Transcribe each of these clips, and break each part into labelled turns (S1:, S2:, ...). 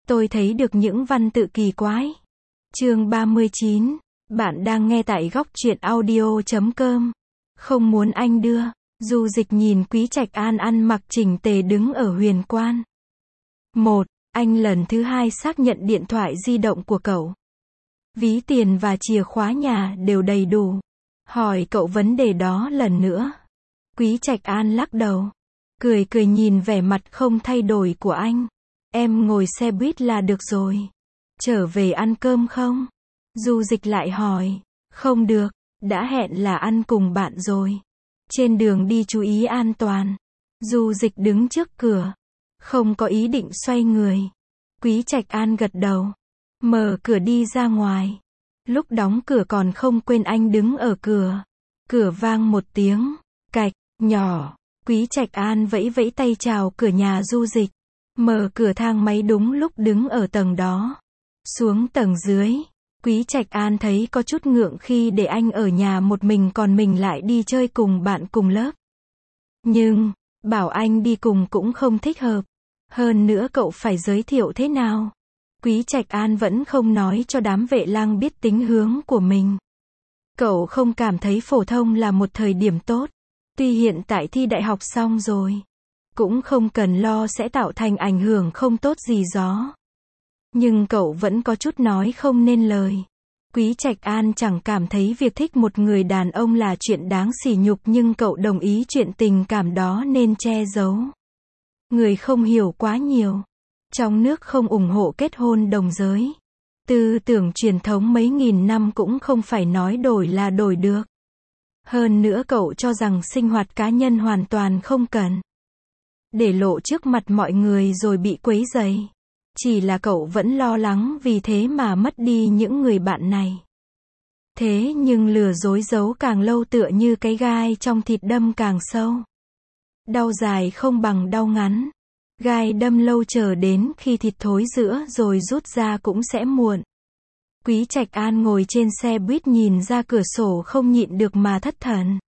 S1: Tôi thấy được những văn tự kỳ quái. Chương 39. Bạn đang nghe tại góc truyện audio.com. Không muốn anh đưa. Du Dịch nhìn Quý Trạch An ăn mặc chỉnh tề đứng ở huyền quan. Anh lần thứ hai xác nhận điện thoại di động của cậu. Ví tiền và chìa khóa nhà đều đầy đủ. Hỏi cậu vấn đề đó lần nữa. Quý Trạch An lắc đầu. Cười nhìn vẻ mặt không thay đổi của anh. Em ngồi xe buýt là được rồi. Trở về ăn cơm không? Du Dịch lại hỏi. Không được, đã hẹn là ăn cùng bạn rồi. Trên đường đi chú ý an toàn. Du Dịch đứng trước cửa. Không có ý định xoay người. Quý Trạch An gật đầu. Mở cửa đi ra ngoài. Lúc đóng cửa còn không quên anh đứng ở cửa. Cửa vang một tiếng. Cạch, nhỏ. Quý Trạch An vẫy tay chào cửa nhà Du Dịch. Mở cửa thang máy đúng lúc đứng ở tầng đó. Xuống tầng dưới. Quý Trạch An thấy có chút ngượng khi để anh ở nhà một mình còn mình lại đi chơi cùng bạn cùng lớp. Nhưng, bảo anh đi cùng cũng không thích hợp. Hơn nữa cậu phải giới thiệu thế nào? Quý Trạch An vẫn không nói cho đám vệ lang biết tính hướng của mình. Cậu không cảm thấy phổ thông là một thời điểm tốt. Tuy hiện tại thi đại học xong rồi. Cũng không cần lo sẽ tạo thành ảnh hưởng không tốt gì gió. Nhưng cậu vẫn có chút nói không nên lời. Quý Trạch An chẳng cảm thấy việc thích một người đàn ông là chuyện đáng sỉ nhục nhưng cậu đồng ý chuyện tình cảm đó nên che giấu. Người không hiểu quá nhiều. Trong nước không ủng hộ kết hôn đồng giới. Tư tưởng truyền thống mấy nghìn năm cũng không phải nói đổi là đổi được. Hơn nữa cậu cho rằng sinh hoạt cá nhân hoàn toàn không cần để lộ trước mặt mọi người rồi bị quấy rầy. Chỉ là cậu vẫn lo lắng vì thế mà mất đi những người bạn này. Thế nhưng lừa dối giấu càng lâu tựa như cái gai trong thịt đâm càng sâu. Đau dài không bằng đau ngắn. Gai đâm lâu chờ đến khi thịt thối rữa rồi rút ra cũng sẽ muộn. Quý Trạch An ngồi trên xe buýt nhìn ra cửa sổ không nhịn được mà thất thần.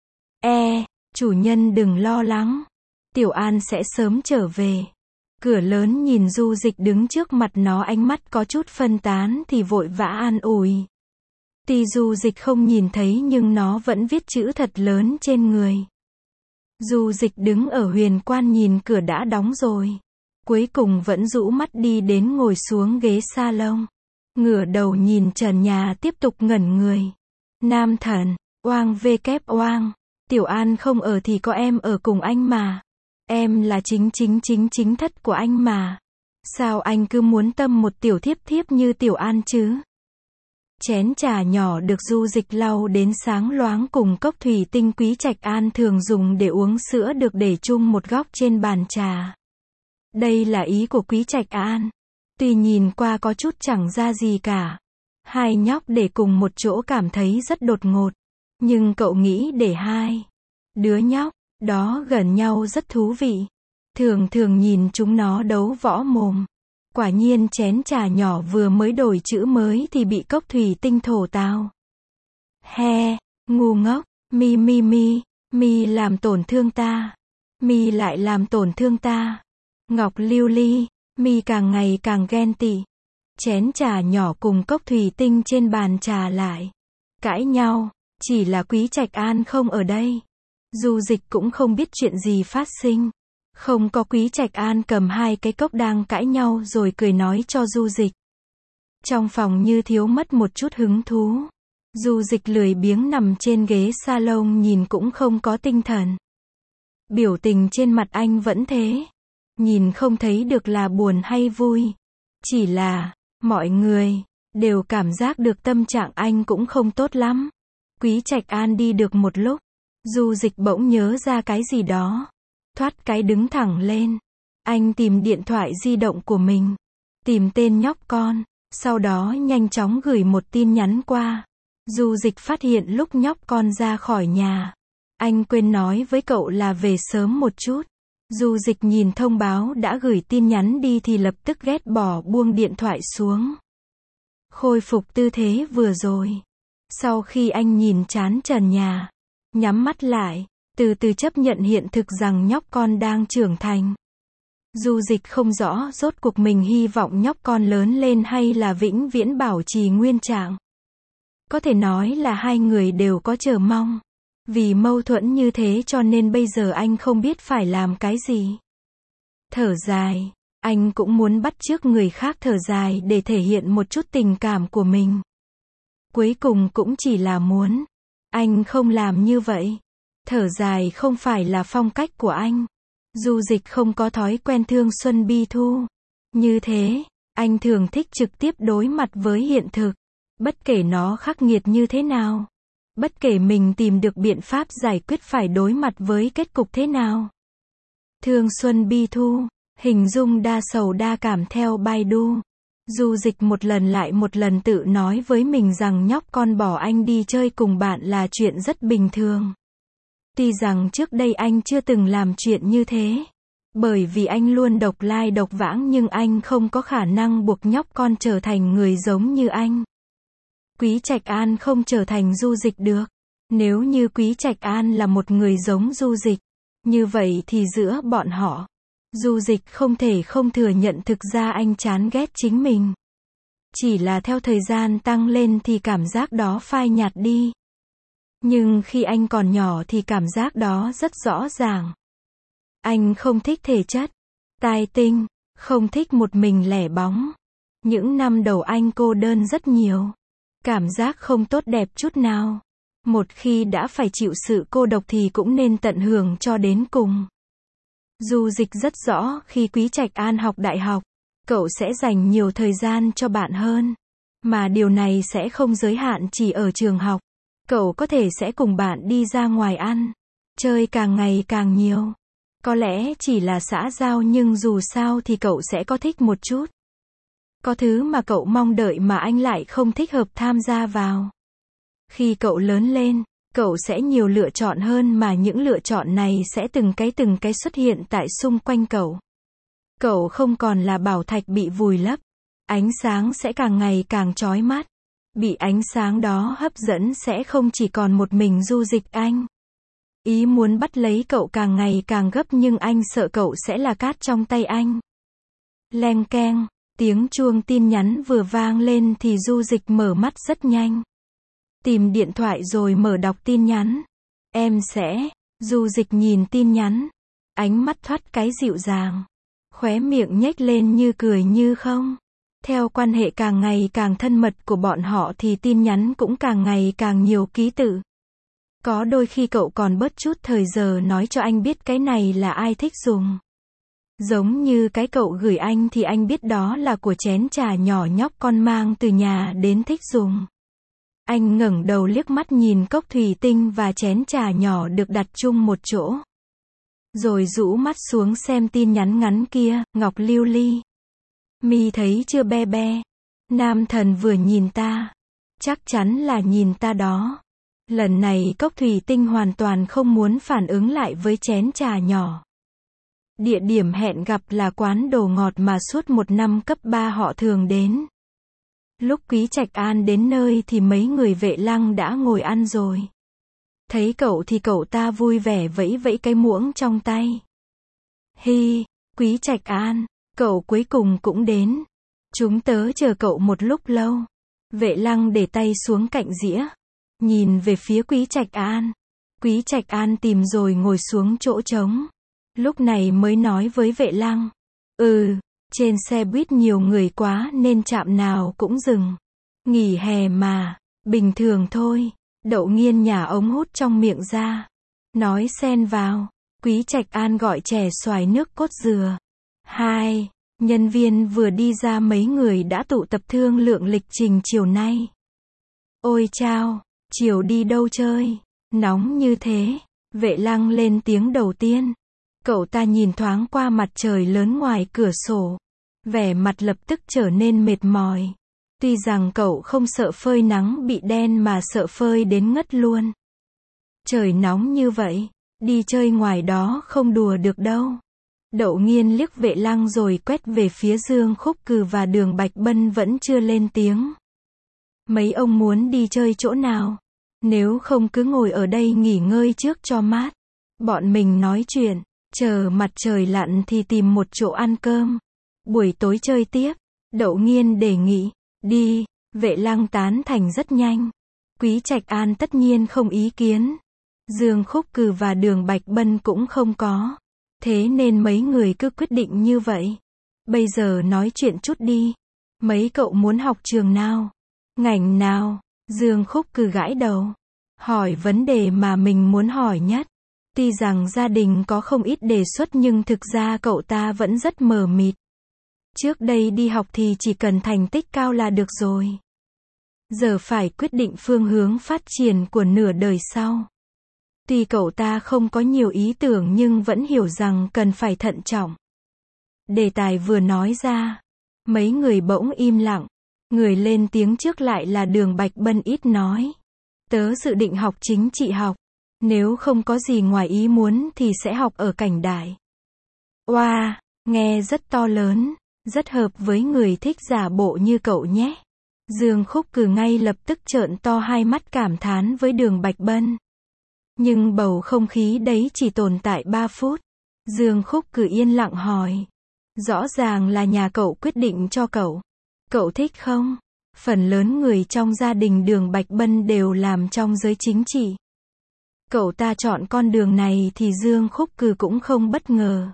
S1: Chủ nhân đừng lo lắng. Tiểu An sẽ sớm trở về. Cửa lớn nhìn Du Dịch đứng trước mặt nó ánh mắt có chút phân tán thì vội vã an ủi. Tuy Du Dịch không nhìn thấy nhưng nó vẫn viết chữ thật lớn trên người. Du Dịch đứng ở huyền quan nhìn cửa đã đóng rồi. Cuối cùng vẫn rũ mắt đi đến ngồi xuống ghế salon. Ngửa đầu nhìn trần nhà tiếp tục ngẩn người. Nam thần, oang vkep oang. Tiểu An không ở thì có em ở cùng anh mà. Em là chính thất của anh mà. Sao anh cứ muốn tâm một tiểu thiếp như Tiểu An chứ? Chén trà nhỏ được Du Dịch lau đến sáng loáng cùng cốc thủy tinh Quý Trạch An thường dùng để uống sữa được để chung một góc trên bàn trà. Đây là ý của Quý Trạch An. Tuy nhìn qua có chút chẳng ra gì cả. Hai nhóc để cùng một chỗ cảm thấy rất đột ngột. Nhưng cậu nghĩ để hai đứa nhóc đó gần nhau rất thú vị. Thường nhìn chúng nó đấu võ mồm. Quả nhiên chén trà nhỏ vừa mới đổi chữ mới thì bị cốc thủy tinh thổ tao. Ngu ngốc, mi làm tổn thương ta. Mi lại làm tổn thương ta. Ngọc lưu ly, mi càng ngày càng ghen tị. Chén trà nhỏ cùng cốc thủy tinh trên bàn trà lại cãi nhau, chỉ là Quý Trạch An không ở đây. Du Dịch cũng không biết chuyện gì phát sinh. Không có Quý Trạch An cầm hai cái cốc đang cãi nhau rồi cười nói cho Du Dịch. Trong phòng như thiếu mất một chút hứng thú. Du Dịch lười biếng nằm trên ghế salon nhìn cũng không có tinh thần. Biểu tình trên mặt anh vẫn thế. Nhìn không thấy được là buồn hay vui. Chỉ là, mọi người đều cảm giác được tâm trạng anh cũng không tốt lắm. Quý Trạch An đi được một lúc. Du Dịch bỗng nhớ ra cái gì đó. Thoát cái đứng thẳng lên. Anh tìm điện thoại di động của mình. Tìm tên nhóc con. Sau đó nhanh chóng gửi một tin nhắn qua. Du Dịch phát hiện lúc nhóc con ra khỏi nhà. Anh quên nói với cậu là về sớm một chút. Du Dịch nhìn thông báo đã gửi tin nhắn đi thì lập tức ghét bỏ buông điện thoại xuống. Khôi phục tư thế vừa rồi. Sau khi anh nhìn chán trần nhà. Nhắm mắt lại, từ từ chấp nhận hiện thực rằng nhóc con đang trưởng thành. Du Dịch không rõ rốt cuộc mình hy vọng nhóc con lớn lên hay là vĩnh viễn bảo trì nguyên trạng. Có thể nói là hai người đều có chờ mong. Vì mâu thuẫn như thế cho nên bây giờ anh không biết phải làm cái gì. Thở dài, anh cũng muốn bắt chước người khác thở dài để thể hiện một chút tình cảm của mình. Cuối cùng cũng chỉ là muốn. Anh không làm như vậy. Thở dài không phải là phong cách của anh. Du Dịch không có thói quen thương xuân bi thu. Như thế, anh thường thích trực tiếp đối mặt với hiện thực. Bất kể nó khắc nghiệt như thế nào. Bất kể mình tìm được biện pháp giải quyết phải đối mặt với kết cục thế nào. Thương xuân bi thu, hình dung đa sầu đa cảm theo Baidu. Du Dịch một lần lại một lần tự nói với mình rằng nhóc con bỏ anh đi chơi cùng bạn là chuyện rất bình thường. Tuy rằng trước đây anh chưa từng làm chuyện như thế. Bởi vì anh luôn độc lai độc vãng nhưng anh không có khả năng buộc nhóc con trở thành người giống như anh. Quý Trạch An không trở thành Du Dịch được. Nếu như Quý Trạch An là một người giống Du Dịch, như vậy thì giữa bọn họ, Du Dịch không thể không thừa nhận thực ra anh chán ghét chính mình. Chỉ là theo thời gian tăng lên thì cảm giác đó phai nhạt đi. Nhưng khi anh còn nhỏ thì cảm giác đó rất rõ ràng. Anh không thích thể chất, tai tinh, không thích một mình lẻ bóng. Những năm đầu anh cô đơn rất nhiều. Cảm giác không tốt đẹp chút nào. Một khi đã phải chịu sự cô độc thì cũng nên tận hưởng cho đến cùng. Du Dịch rất rõ khi Quý Trạch An học đại học, cậu sẽ dành nhiều thời gian cho bạn hơn. Mà điều này sẽ không giới hạn chỉ ở trường học. Cậu có thể sẽ cùng bạn đi ra ngoài ăn, chơi càng ngày càng nhiều. Có lẽ chỉ là xã giao nhưng dù sao thì cậu sẽ có thích một chút. Có thứ mà cậu mong đợi mà anh lại không thích hợp tham gia vào. Khi cậu lớn lên, cậu sẽ nhiều lựa chọn hơn mà những lựa chọn này sẽ từng cái xuất hiện tại xung quanh cậu. Cậu không còn là bảo thạch bị vùi lấp. Ánh sáng sẽ càng ngày càng chói mắt. Bị ánh sáng đó hấp dẫn sẽ không chỉ còn một mình Du Dịch anh. Ý muốn bắt lấy cậu càng ngày càng gấp nhưng anh sợ cậu sẽ là cát trong tay anh. Leng keng, tiếng chuông tin nhắn vừa vang lên thì Du Dịch mở mắt rất nhanh. Tìm điện thoại rồi mở đọc tin nhắn. Em sẽ, Du Dịch nhìn tin nhắn. Ánh mắt thoát cái dịu dàng. Khóe miệng nhếch lên như cười như không. Theo quan hệ càng ngày càng thân mật của bọn họ thì tin nhắn cũng càng ngày càng nhiều ký tự. Có đôi khi cậu còn bớt chút thời giờ nói cho anh biết cái này là ai thích dùng. Giống như cái cậu gửi anh thì anh biết đó là của chén trà nhỏ nhóc con mang từ nhà đến thích dùng. Anh ngẩng đầu liếc mắt nhìn cốc thủy tinh và chén trà nhỏ được đặt chung một chỗ. Rồi rũ mắt xuống xem tin nhắn ngắn kia, Ngọc Lưu Ly. Mi thấy chưa be be? Nam thần vừa nhìn ta. Chắc chắn là nhìn ta đó. Lần này cốc thủy tinh hoàn toàn không muốn phản ứng lại với chén trà nhỏ. Địa điểm hẹn gặp là quán đồ ngọt mà suốt một năm cấp 3 họ thường đến. Lúc Quý Trạch An đến nơi thì mấy người vệ lăng đã ngồi ăn rồi. Thấy cậu thì cậu ta vui vẻ vẫy vẫy cái muỗng trong tay. Hi, Quý Trạch An, cậu cuối cùng cũng đến. Chúng tớ chờ cậu một lúc lâu. Vệ lăng để tay xuống cạnh dĩa. Nhìn về phía Quý Trạch An. Quý Trạch An tìm rồi ngồi xuống chỗ trống. Lúc này mới nói với vệ lăng. Trên xe buýt nhiều người quá nên trạm nào cũng dừng. Nghỉ hè mà, bình thường thôi. Đậu Nghiên nhả ống hút trong miệng ra. Nói xen vào. Quý Trạch An gọi chè xoài nước cốt dừa. Hai, nhân viên vừa đi ra mấy người đã tụ tập thương lượng lịch trình chiều nay. Ôi chao, chiều đi đâu chơi? Nóng như thế. Vệ lăng lên tiếng đầu tiên. Cậu ta nhìn thoáng qua mặt trời lớn ngoài cửa sổ. Vẻ mặt lập tức trở nên mệt mỏi. Tuy rằng cậu không sợ phơi nắng bị đen mà sợ phơi đến ngất luôn. Trời nóng như vậy, đi chơi ngoài đó không đùa được đâu. Đậu Nghiên liếc vệ lăng rồi quét về phía Dương Khúc Cừ và Đường Bạch Bân vẫn chưa lên tiếng. Mấy ông muốn đi chơi chỗ nào? Nếu không cứ ngồi ở đây nghỉ ngơi trước cho mát. Bọn mình nói chuyện. Chờ mặt trời lặn thì tìm một chỗ ăn cơm. Buổi tối chơi tiếp. Đậu Nghiên đề nghị. Đi. Vệ Lăng tán thành rất nhanh. Quý Trạch An tất nhiên không ý kiến. Dương Khúc Cừ và Đường Bạch Bân cũng không có. Thế nên mấy người cứ quyết định như vậy. Bây giờ nói chuyện chút đi. Mấy cậu muốn học trường nào? Ngành nào? Dương Khúc Cừ gãi đầu. Hỏi vấn đề mà mình muốn hỏi nhất. Tuy rằng gia đình có không ít đề xuất nhưng thực ra cậu ta vẫn rất mờ mịt. Trước đây đi học thì chỉ cần thành tích cao là được rồi. Giờ phải quyết định phương hướng phát triển của nửa đời sau. Tuy cậu ta không có nhiều ý tưởng nhưng vẫn hiểu rằng cần phải thận trọng. Đề tài vừa nói ra, mấy người bỗng im lặng. Người lên tiếng trước lại là Đường Bạch Bân ít nói. Tớ dự định học chính trị học. Nếu không có gì ngoài ý muốn thì sẽ học ở Cảnh Đại. Oa, nghe rất to lớn, rất hợp với người thích giả bộ như cậu nhé. Dương Khúc Cừ ngay lập tức trợn to hai mắt cảm thán với Đường Bạch Bân. Nhưng bầu không khí đấy chỉ tồn tại 3 phút. Dương Khúc Cừ yên lặng hỏi. Rõ ràng là nhà cậu quyết định cho cậu. Cậu thích không? Phần lớn người trong gia đình Đường Bạch Bân đều làm trong giới chính trị. Cậu ta chọn con đường này thì Dương Khúc Cừ cũng không bất ngờ.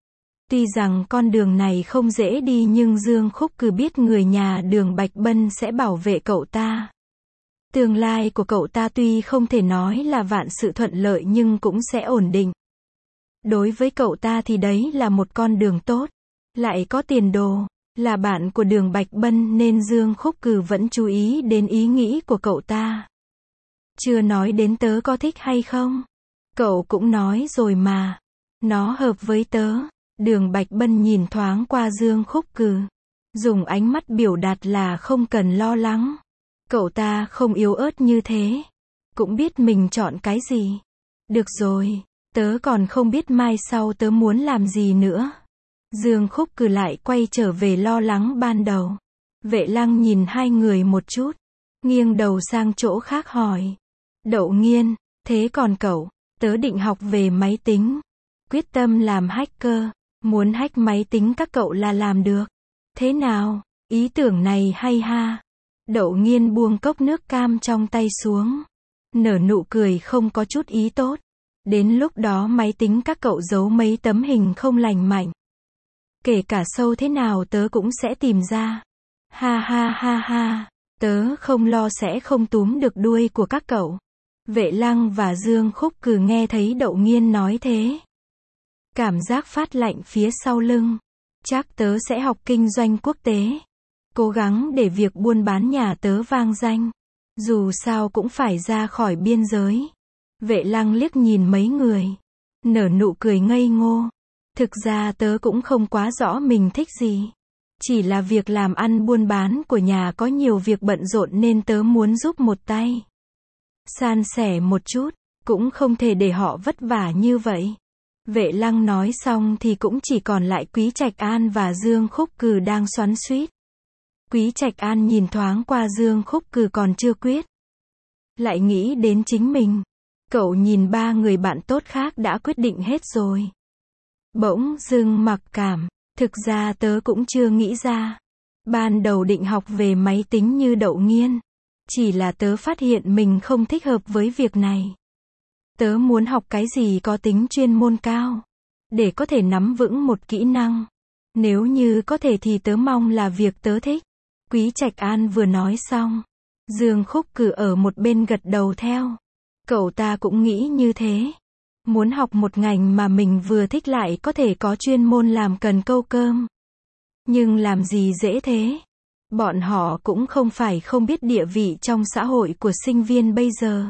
S1: Tuy rằng con đường này không dễ đi nhưng Dương Khúc Cừ biết người nhà Đường Bạch Bân sẽ bảo vệ cậu ta. Tương lai của cậu ta tuy không thể nói là vạn sự thuận lợi nhưng cũng sẽ ổn định. Đối với cậu ta thì đấy là một con đường tốt, lại có tiền đồ, là bạn của Đường Bạch Bân nên Dương Khúc Cừ vẫn chú ý đến ý nghĩ của cậu ta. Chưa nói đến tớ có thích hay không. Cậu cũng nói rồi mà. Nó hợp với tớ. Đường Bạch Bân nhìn thoáng qua Dương Khúc Cừ. Dùng ánh mắt biểu đạt là không cần lo lắng. Cậu ta không yếu ớt như thế. Cũng biết mình chọn cái gì. Được rồi, tớ còn không biết mai sau tớ muốn làm gì nữa. Dương Khúc Cừ lại quay trở về lo lắng ban đầu. Vệ Lăng nhìn hai người một chút. Nghiêng đầu sang chỗ khác hỏi. Đậu Nghiên, thế còn cậu? Tớ định học về máy tính. Quyết tâm làm hacker. Muốn hack máy tính các cậu là làm được. Thế nào? Ý tưởng này hay ha. Đậu Nghiên buông cốc nước cam trong tay xuống. Nở nụ cười không có chút ý tốt. Đến lúc đó máy tính các cậu giấu mấy tấm hình không lành mạnh. Kể cả sâu thế nào tớ cũng sẽ tìm ra. Ha ha ha ha. Tớ không lo sẽ không túm được đuôi của các cậu. Vệ Lăng và Dương Khúc Cừ nghe thấy Đậu Nghiên nói thế. Cảm giác phát lạnh phía sau lưng. Chắc tớ sẽ học kinh doanh quốc tế. Cố gắng để việc buôn bán nhà tớ vang danh. Dù sao cũng phải ra khỏi biên giới. Vệ Lăng liếc nhìn mấy người. Nở nụ cười ngây ngô. Thực ra tớ cũng không quá rõ mình thích gì. Chỉ là việc làm ăn buôn bán của nhà có nhiều việc bận rộn nên tớ muốn giúp một tay. San sẻ một chút, cũng không thể để họ vất vả như vậy. Vệ Lăng nói xong thì cũng chỉ còn lại Quý Trạch An và Dương Khúc Cừ đang xoắn xuýt. Quý Trạch An nhìn thoáng qua Dương Khúc Cừ còn chưa quyết. Lại nghĩ đến chính mình. Cậu nhìn ba người bạn tốt khác đã quyết định hết rồi. Bỗng dưng mặc cảm. Thực ra tớ cũng chưa nghĩ ra. Ban đầu định học về máy tính như Đậu Nghiên. Chỉ là tớ phát hiện mình không thích hợp với việc này. Tớ muốn học cái gì có tính chuyên môn cao. Để có thể nắm vững một kỹ năng. Nếu như có thể thì tớ mong là việc tớ thích. Quý Trạch An vừa nói xong. Dương Khúc Cừ ở một bên gật đầu theo. Cậu ta cũng nghĩ như thế. Muốn học một ngành mà mình vừa thích lại có thể có chuyên môn làm cần câu cơm. Nhưng làm gì dễ thế? Bọn họ cũng không phải không biết địa vị trong xã hội của sinh viên bây giờ.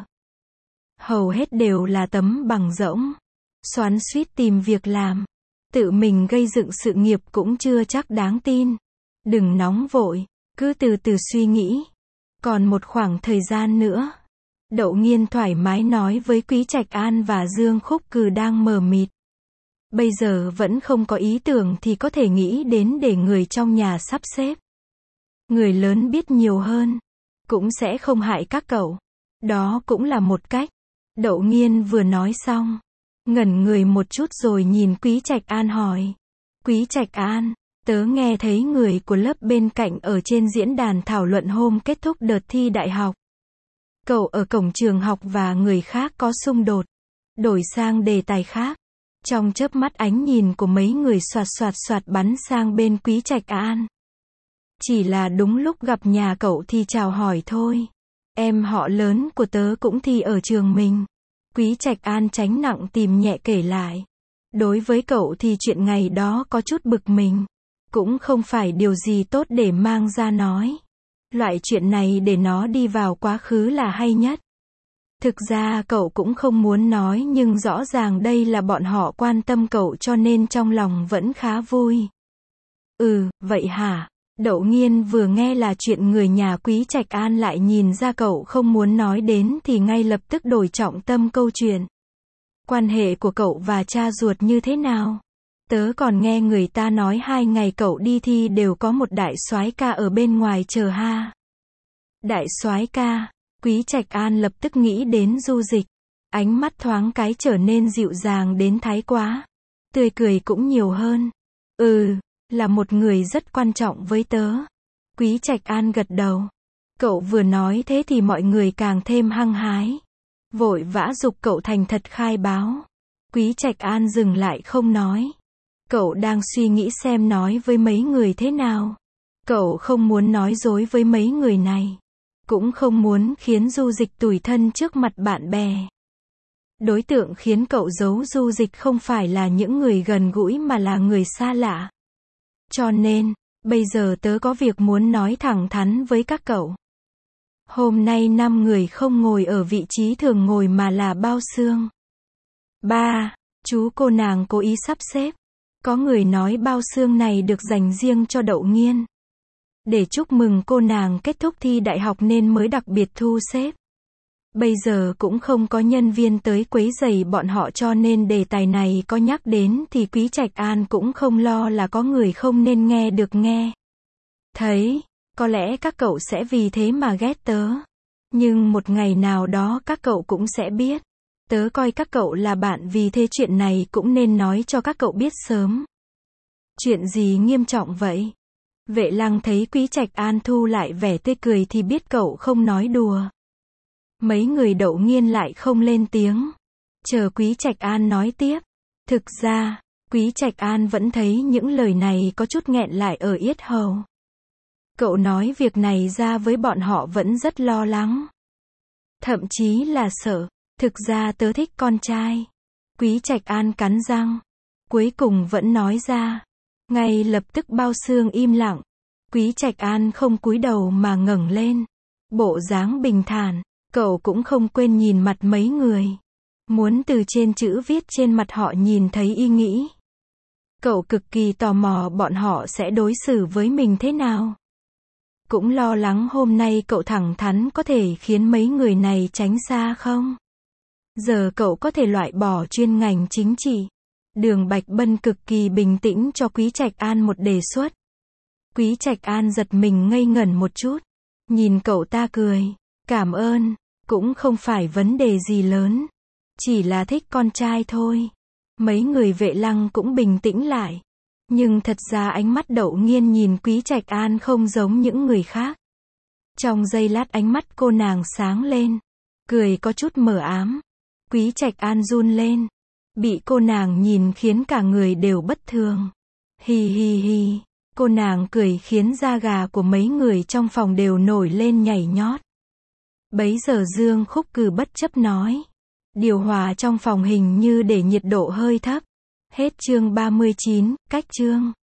S1: Hầu hết đều là tấm bằng rỗng. Xoắn xuýt tìm việc làm. Tự mình gây dựng sự nghiệp cũng chưa chắc đáng tin. Đừng nóng vội, cứ từ từ suy nghĩ. Còn một khoảng thời gian nữa. Đậu Nghiên thoải mái nói với Quý Trạch An và Dương Khúc Cừ đang mờ mịt. Bây giờ vẫn không có ý tưởng thì có thể nghĩ đến để người trong nhà sắp xếp. Người lớn biết nhiều hơn. Cũng sẽ không hại các cậu. Đó cũng là một cách. Đậu Nghiên vừa nói xong. ngẩn người một chút rồi nhìn Quý Trạch An hỏi. Quý Trạch An, tớ nghe thấy người của lớp bên cạnh ở trên diễn đàn thảo luận hôm kết thúc đợt thi đại học. Cậu ở cổng trường học và người khác có xung đột. Đổi sang đề tài khác. Trong chớp mắt ánh nhìn của mấy người xoạt bắn sang bên Quý Trạch An. Chỉ là đúng lúc gặp nhà cậu thì chào hỏi thôi. Em họ lớn của tớ cũng thi ở trường mình. Quý Trạch An tránh nặng tìm nhẹ kể lại. Đối với cậu thì chuyện ngày đó có chút bực mình. Cũng không phải điều gì tốt để mang ra nói. Loại chuyện này để nó đi vào quá khứ là hay nhất. Thực ra cậu cũng không muốn nói nhưng rõ ràng đây là bọn họ quan tâm cậu cho nên trong lòng vẫn khá vui. Vậy hả? Đậu Nghiên vừa nghe là chuyện người nhà Quý Trạch An lại nhìn ra cậu không muốn nói đến thì ngay lập tức đổi trọng tâm câu chuyện. Quan hệ của cậu và cha ruột như thế nào? Tớ còn nghe người ta nói 2 ngày cậu đi thi đều có một đại soái ca ở bên ngoài chờ ha. Đại soái ca, Quý Trạch An lập tức nghĩ đến Du Dịch. Ánh mắt thoáng cái trở nên dịu dàng đến thái quá. Tươi cười cũng nhiều hơn. Là một người rất quan trọng với tớ. Quý Trạch An gật đầu. Cậu vừa nói thế thì mọi người càng thêm hăng hái. Vội vã giục cậu thành thật khai báo. Quý Trạch An dừng lại không nói. Cậu đang suy nghĩ xem nói với mấy người thế nào. Cậu không muốn nói dối với mấy người này. Cũng không muốn khiến Du Dịch tủi thân trước mặt bạn bè. Đối tượng khiến cậu giấu Du Dịch không phải là những người gần gũi mà là người xa lạ. Cho nên, bây giờ tớ có việc muốn nói thẳng thắn với các cậu. Hôm nay 5 người không ngồi ở vị trí thường ngồi mà là bao xương. 3. Chú cô nàng cố ý sắp xếp. Có người nói bao xương này được dành riêng cho Đậu Nghiên. Để chúc mừng cô nàng kết thúc thi đại học nên mới đặc biệt thu xếp. Bây giờ cũng không có nhân viên tới quấy rầy bọn họ cho nên đề tài này có nhắc đến thì Quý Trạch An cũng không lo là có người không nên nghe được nghe. Thấy, có lẽ các cậu sẽ vì thế mà ghét tớ. Nhưng một ngày nào đó các cậu cũng sẽ biết. Tớ coi các cậu là bạn vì thế chuyện này cũng nên nói cho các cậu biết sớm. Chuyện gì nghiêm trọng vậy? Vệ Lăng thấy Quý Trạch An thu lại vẻ tươi cười thì biết cậu không nói đùa. Mấy người Đậu Nghiên lại không lên tiếng. Chờ Quý Trạch An nói tiếp. Thực ra, Quý Trạch An vẫn thấy những lời này có chút nghẹn lại ở yết hầu. Cậu nói việc này ra với bọn họ vẫn rất lo lắng. Thậm chí là sợ. Thực ra tớ thích con trai. Quý Trạch An cắn răng. Cuối cùng vẫn nói ra. Ngay lập tức bao xương im lặng. Quý Trạch An không cúi đầu mà ngẩng lên. Bộ dáng bình thản. Cậu cũng không quên nhìn mặt mấy người. Muốn từ trên chữ viết trên mặt họ nhìn thấy ý nghĩ. Cậu cực kỳ tò mò bọn họ sẽ đối xử với mình thế nào. Cũng lo lắng hôm nay cậu thẳng thắn có thể khiến mấy người này tránh xa không? Giờ cậu có thể loại bỏ chuyên ngành chính trị. Đường Bạch Bân cực kỳ bình tĩnh cho Quý Trạch An một đề xuất. Quý Trạch An giật mình ngây ngẩn một chút. Nhìn cậu ta cười. Cảm ơn. Cũng không phải vấn đề gì lớn. Chỉ là thích con trai thôi. Mấy người Vệ Lăng cũng bình tĩnh lại. Nhưng thật ra ánh mắt Đậu Nghiên nhìn Quý Trạch An không giống những người khác. Trong giây lát ánh mắt cô nàng sáng lên. Cười có chút mờ ám. Quý Trạch An run lên. Bị cô nàng nhìn khiến cả người đều bất thường. Hi hi hi. Cô nàng cười khiến da gà của mấy người trong phòng đều nổi lên nhảy nhót. Bấy giờ Dương Khúc Cừ bất chấp nói. Điều hòa trong phòng hình như để nhiệt độ hơi thấp. Hết chương 39, cách chương.